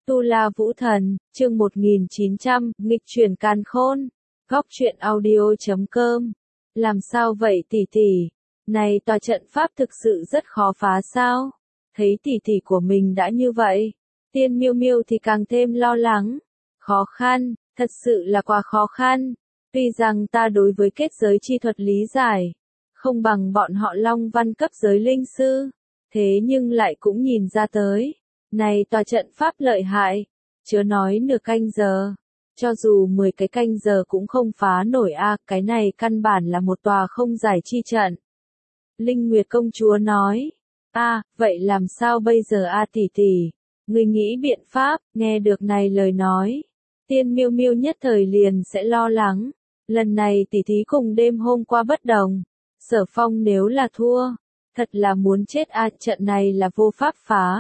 Tu La Vũ Thần, chương 1900, nghịch chuyển càn khôn. Góc truyện audio.com. Làm sao vậy tỷ tỷ? Này tòa trận pháp thực sự rất khó phá sao? Thấy tỷ tỷ của mình đã như vậy, Tiên Miêu Miêu thì càng thêm lo lắng. Khó khăn, thật sự là quá khó khăn. Tuy rằng ta đối với kết giới chi thuật lý giải không bằng bọn họ Long Văn cấp giới linh sư, thế nhưng lại cũng nhìn ra tới. Này tòa trận pháp lợi hại, chớ nói nửa canh giờ, cho dù 10 cái canh giờ cũng không phá nổi cái này căn bản là một tòa không giải chi trận. Linh Nguyệt công chúa nói, vậy làm sao bây giờ tỷ tỷ, người nghĩ biện pháp. Nghe được này lời nói, Tiên Miêu Miêu nhất thời liền sẽ lo lắng, lần này tỷ thí cùng đêm hôm qua bất đồng, Sở Phong nếu là thua, thật là muốn chết trận này là vô pháp phá.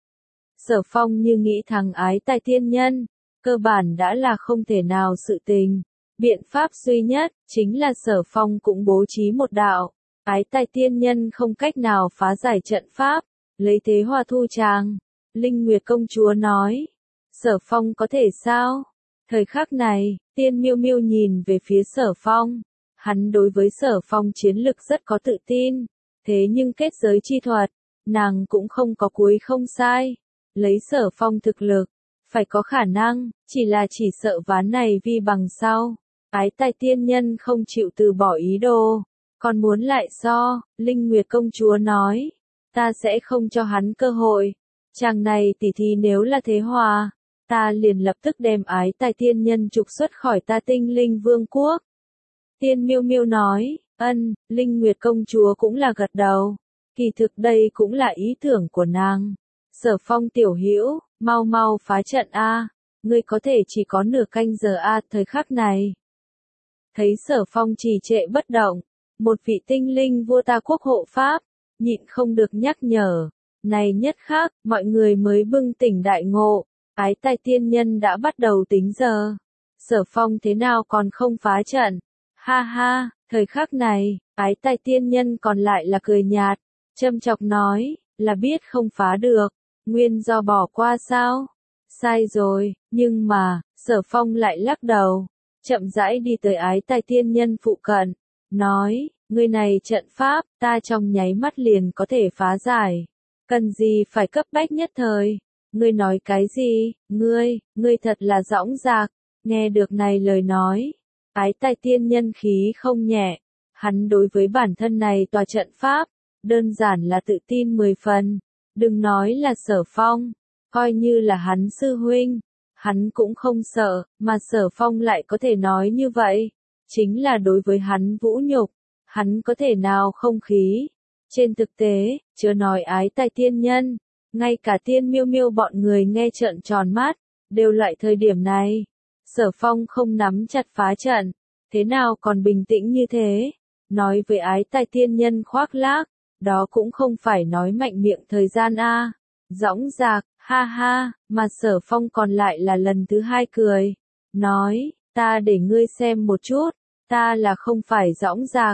Sở Phong như nghĩ thằng ái tài tiên nhân, cơ bản đã là không thể nào sự tình. Biện pháp duy nhất, chính là Sở Phong cũng bố trí một đạo. Ái tài tiên nhân không cách nào phá giải trận pháp, lấy thế hòa thu tràng. Linh Nguyệt công chúa nói, Sở Phong có thể sao? Thời khắc này, Tiên Miêu Miêu nhìn về phía Sở Phong. Hắn đối với Sở Phong chiến lực rất có tự tin, thế nhưng kết giới chi thuật, nàng cũng không có cuối không sai. Lấy Sở Phong thực lực, phải có khả năng, chỉ sợ ván này vi bằng sau. Ái tài tiên nhân không chịu từ bỏ ý đồ, còn muốn lại Linh Nguyệt công chúa nói, ta sẽ không cho hắn cơ hội. Chàng này tỷ thí nếu là thế hòa, ta liền lập tức đem ái tài tiên nhân trục xuất khỏi ta Tinh Linh Vương quốc. Tiên Miêu Miêu nói, Linh Nguyệt công chúa cũng là gật đầu. Kỳ thực đây cũng là ý tưởng của nàng. Sở Phong tiểu hữu, mau phá trận ngươi có thể chỉ có nửa canh giờ thời khắc này. Thấy Sở Phong trì trệ bất động, một vị tinh linh vua ta quốc hộ pháp, nhịn không được nhắc nhở. Này nhất khắc, mọi người mới bừng tỉnh đại ngộ, ái tài tiên nhân đã bắt đầu tính giờ. Sở Phong thế nào còn không phá trận? Ha, thời khắc này, ái tài tiên nhân còn lại là cười nhạt, châm chọc nói, là biết không phá được, nguyên do bỏ qua sao? Sai rồi, nhưng mà, Sở Phong lại lắc đầu, chậm rãi đi tới ái tài tiên nhân phụ cận, nói, người này trận pháp, ta trong nháy mắt liền có thể phá giải, cần gì phải cấp bách nhất thời, ngươi nói cái gì, ngươi thật là dõng dạc. Nghe được này lời nói, ái tài tiên nhân khí không nhẹ, hắn đối với bản thân này tòa trận pháp, đơn giản là tự tin 10 phần, đừng nói là Sở Phong, coi như là hắn sư huynh, hắn cũng không sợ, mà Sở Phong lại có thể nói như vậy, chính là đối với hắn vũ nhục, hắn có thể nào không khí. Trên thực tế, chưa nói ái tài tiên nhân, ngay cả Tiên Miêu Miêu bọn người nghe trợn tròn mắt, đều loại thời điểm này. Sở Phong không nắm chặt phá trận, thế nào còn bình tĩnh như thế, nói với ái tài tiên nhân khoác lác, đó cũng không phải nói mạnh miệng thời gian dõng dạc, ha, mà Sở Phong còn lại là lần thứ hai cười, nói, ta để ngươi xem một chút, ta là không phải dõng dạc,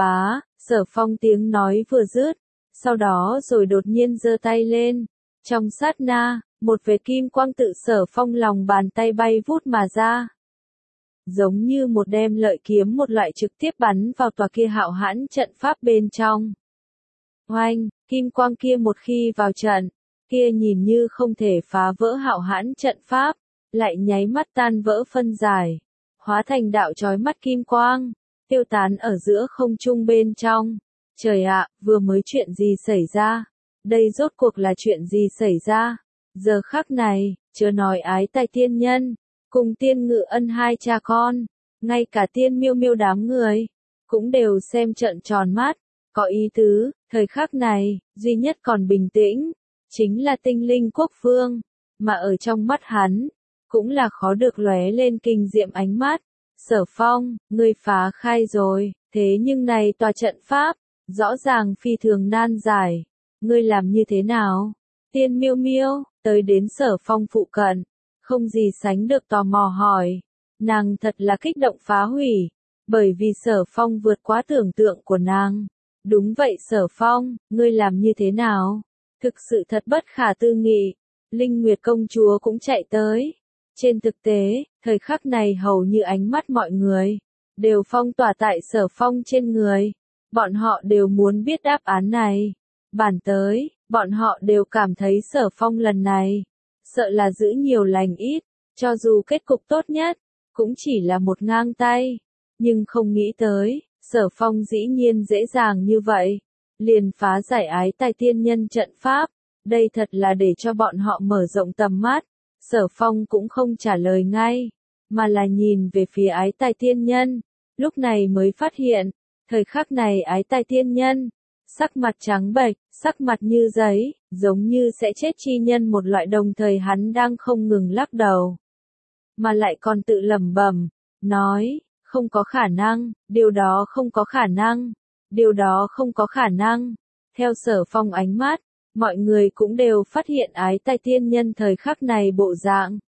Sở Phong tiếng nói vừa dứt, sau đó rồi đột nhiên giơ tay lên, trong sát na, một vệt kim quang tự Sở Phong lòng bàn tay bay vút mà ra. Giống như một đem lợi kiếm một loại trực tiếp bắn vào tòa kia hạo hãn trận pháp bên trong. Oanh, kim quang kia một khi vào trận, kia nhìn như không thể phá vỡ hạo hãn trận pháp, lại nháy mắt tan vỡ phân giải, hóa thành đạo chói mắt kim quang, tiêu tán ở giữa không trung bên trong. Trời ạ, vừa mới chuyện gì xảy ra? Đây rốt cuộc là chuyện gì xảy ra? Giờ khắc này, chớ nói ái tài tiên nhân, cùng Tiên Ngự Ân hai cha con, ngay cả Tiên Miêu Miêu đám người, cũng đều xem trợn tròn mắt, có ý tứ, thời khắc này, duy nhất còn bình tĩnh, chính là Tinh Linh Quốc Vương, mà ở trong mắt hắn, cũng là khó được lóe lên kinh diệm ánh mắt. Sở Phong, ngươi phá khai rồi, thế nhưng này tòa trận pháp, rõ ràng phi thường nan giải, ngươi làm như thế nào? Tiên Miêu Miêu, tới đến Sở Phong phụ cận, không gì sánh được tò mò hỏi, nàng thật là kích động phá hủy, bởi vì Sở Phong vượt quá tưởng tượng của nàng. Đúng vậy Sở Phong, ngươi làm như thế nào? Thực sự thật bất khả tư nghị, Linh Nguyệt công chúa cũng chạy tới. Trên thực tế, thời khắc này hầu như ánh mắt mọi người đều phong tỏa tại Sở Phong trên người. Bọn họ đều muốn biết đáp án này. Bản tới, bọn họ đều cảm thấy Sở Phong lần này sợ là giữ nhiều lành ít, cho dù kết cục tốt nhất cũng chỉ là một ngang tay, nhưng không nghĩ tới, Sở Phong dĩ nhiên dễ dàng như vậy, liền phá giải ái tài tiên nhân trận pháp. Đây thật là để cho bọn họ mở rộng tầm mắt. Sở Phong cũng không trả lời ngay, mà là nhìn về phía ái tài tiên nhân, lúc này mới phát hiện, thời khắc này ái tài tiên nhân, sắc mặt trắng bệch, sắc mặt như giấy, giống như sẽ chết chi nhân một loại, đồng thời hắn đang không ngừng lắc đầu, mà lại còn tự lẩm bẩm, nói, không có khả năng, điều đó không có khả năng, điều đó không có khả năng. Theo Sở Phong ánh mắt, mọi người cũng đều phát hiện ái tài tiên nhân thời khắc này bộ dạng.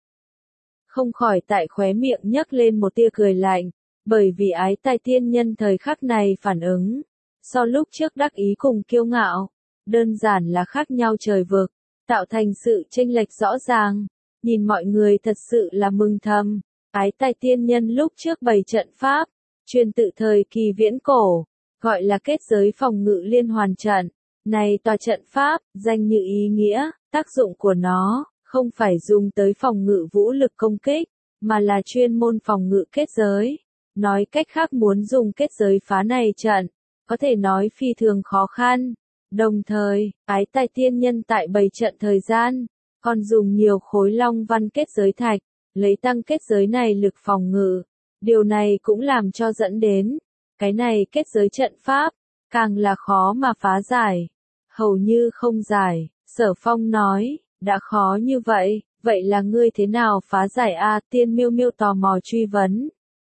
Không khỏi tại khóe miệng nhấc lên một tia cười lạnh, bởi vì ái tài tiên nhân thời khắc này phản ứng, so lúc trước đắc ý cùng kiêu ngạo, đơn giản là khác nhau trời vực, tạo thành sự chênh lệch rõ ràng. Nhìn mọi người thật sự là mừng thầm, ái tài tiên nhân lúc trước bày trận pháp, truyền tự thời kỳ viễn cổ, gọi là kết giới phòng ngự liên hoàn trận. Này tòa trận pháp, danh như ý nghĩa, tác dụng của nó, không phải dùng tới phòng ngự vũ lực công kích, mà là chuyên môn phòng ngự kết giới. Nói cách khác, muốn dùng kết giới phá này trận, có thể nói phi thường khó khăn. Đồng thời, ái tài tiên nhân tại bày trận thời gian, còn dùng nhiều khối long văn kết giới thạch, lấy tăng kết giới này lực phòng ngự. Điều này cũng làm cho dẫn đến, cái này kết giới trận pháp, càng là khó mà phá giải, hầu như không giải. Sở Phong nói, đã khó như vậy, vậy là ngươi thế nào phá giải a? Tiên Miêu Miêu tò mò truy vấn.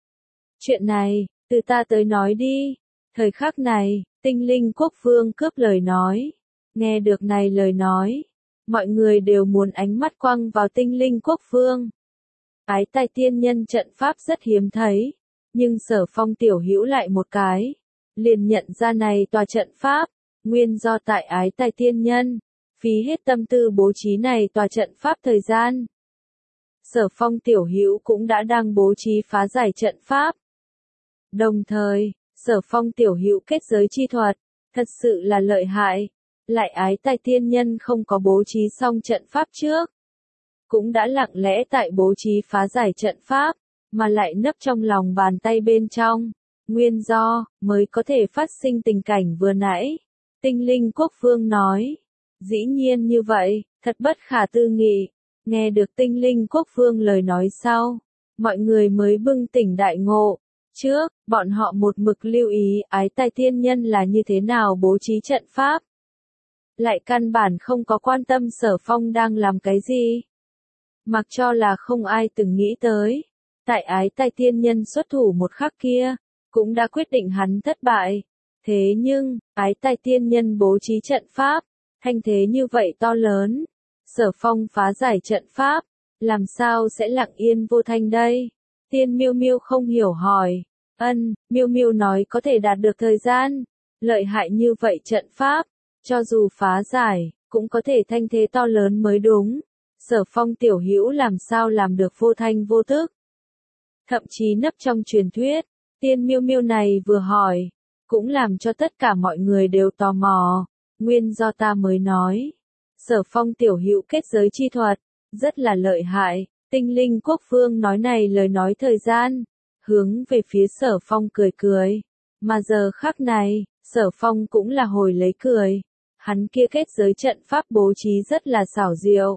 Chuyện này, từ ta tới nói đi. Thời khắc này, Tinh Linh Quốc Vương cướp lời nói. Nghe được này lời nói, mọi người đều muốn ánh mắt quăng vào Tinh Linh Quốc Vương. Ái tài tiên nhân trận pháp rất hiếm thấy, nhưng Sở Phong tiểu hữu lại một cái, liền nhận ra này tòa trận pháp, nguyên do tại ái tài tiên nhân, phí hết tâm tư bố trí này tòa trận pháp thời gian. Sở Phong tiểu hữu cũng đã đang bố trí phá giải trận pháp. Đồng thời, Sở Phong tiểu hữu kết giới chi thuật, thật sự là lợi hại, lại ái tài tiên nhân không có bố trí xong trận pháp trước, cũng đã lặng lẽ tại bố trí phá giải trận pháp, mà lại nấp trong lòng bàn tay bên trong. Nguyên do, mới có thể phát sinh tình cảnh vừa nãy. Tinh Linh Quốc Vương nói, dĩ nhiên như vậy, thật bất khả tư nghị. Nghe được Tinh Linh Quốc Vương lời nói sau, mọi người mới bừng tỉnh đại ngộ. Trước, bọn họ một mực lưu ý ái tài tiên nhân là như thế nào bố trí trận pháp, lại căn bản không có quan tâm Sở Phong đang làm cái gì. Mặc cho là không ai từng nghĩ tới, tại ái tài tiên nhân xuất thủ một khắc kia, cũng đã quyết định hắn thất bại. Thế nhưng, ái tài tiên nhân bố trí trận pháp, thanh thế như vậy to lớn, Sở Phong phá giải trận pháp, làm sao sẽ lặng yên vô thanh đây? Tiên Miêu Miêu không hiểu hỏi. Miêu Miêu nói có thể đạt được thời gian, lợi hại như vậy trận pháp, cho dù phá giải, cũng có thể thanh thế to lớn mới đúng. Sở Phong tiểu hữu làm sao làm được vô thanh vô tức? Thậm chí nấp trong truyền thuyết, Tiên Miêu Miêu này vừa hỏi, cũng làm cho tất cả mọi người đều tò mò. Nguyên do ta mới nói, Sở Phong tiểu hữu kết giới chi thuật, rất là lợi hại. Tinh Linh Quốc Vương nói này lời nói thời gian, hướng về phía Sở Phong cười cười. Mà giờ khắc này, Sở Phong cũng là hồi lấy cười. Hắn kia kết giới trận pháp bố trí rất là xảo diệu.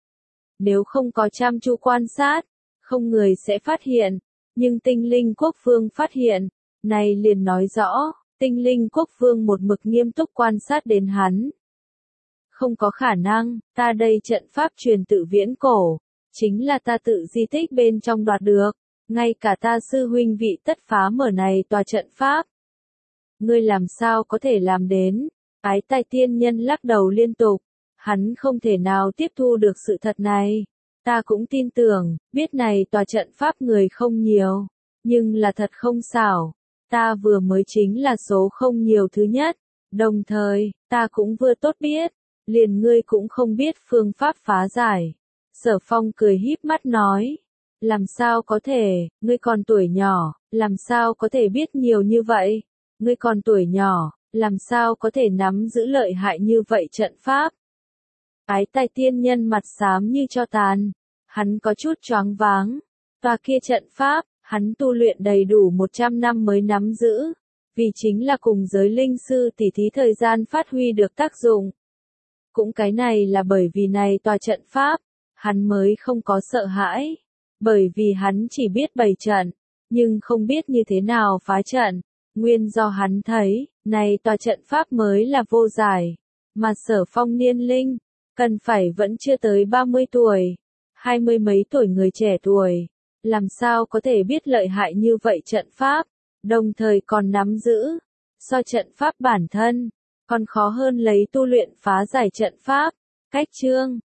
Nếu không có chăm chú quan sát, không người sẽ phát hiện. Nhưng Tinh Linh Quốc Vương phát hiện, này liền nói rõ, Tinh Linh Quốc Vương một mực nghiêm túc quan sát đến hắn. Không có khả năng, ta đây trận pháp truyền tự viễn cổ, chính là ta tự di tích bên trong đoạt được, ngay cả ta sư huynh vị tất phá mở này tòa trận pháp. Ngươi làm sao có thể làm đến? Ái tài tiên nhân lắc đầu liên tục, hắn không thể nào tiếp thu được sự thật này. Ta cũng tin tưởng, biết này tòa trận pháp người không nhiều, nhưng là thật không xảo. Ta vừa mới chính là số không nhiều thứ nhất, đồng thời, ta cũng vừa tốt biết, liền ngươi cũng không biết phương pháp phá giải. Sở Phong cười híp mắt nói, làm sao có thể, ngươi còn tuổi nhỏ, làm sao có thể biết nhiều như vậy, ngươi còn tuổi nhỏ, làm sao có thể nắm giữ lợi hại như vậy trận pháp. Ái tài tiên nhân mặt xám như tro tàn, hắn có chút choáng váng, tòa kia trận pháp, hắn tu luyện đầy đủ 100 năm mới nắm giữ, vì chính là cùng giới linh sư tỉ thí thời gian phát huy được tác dụng. Cũng cái này là bởi vì này tòa trận pháp, hắn mới không có sợ hãi, bởi vì hắn chỉ biết bày trận, nhưng không biết như thế nào phá trận, nguyên do hắn thấy, này tòa trận pháp mới là vô giải, mà Sở Phong niên linh, cần phải vẫn chưa tới 30 tuổi, 20 mấy tuổi người trẻ tuổi, làm sao có thể biết lợi hại như vậy trận pháp, đồng thời còn nắm giữ, so trận pháp bản thân, còn khó hơn lấy tu luyện phá giải trận pháp. Cách chương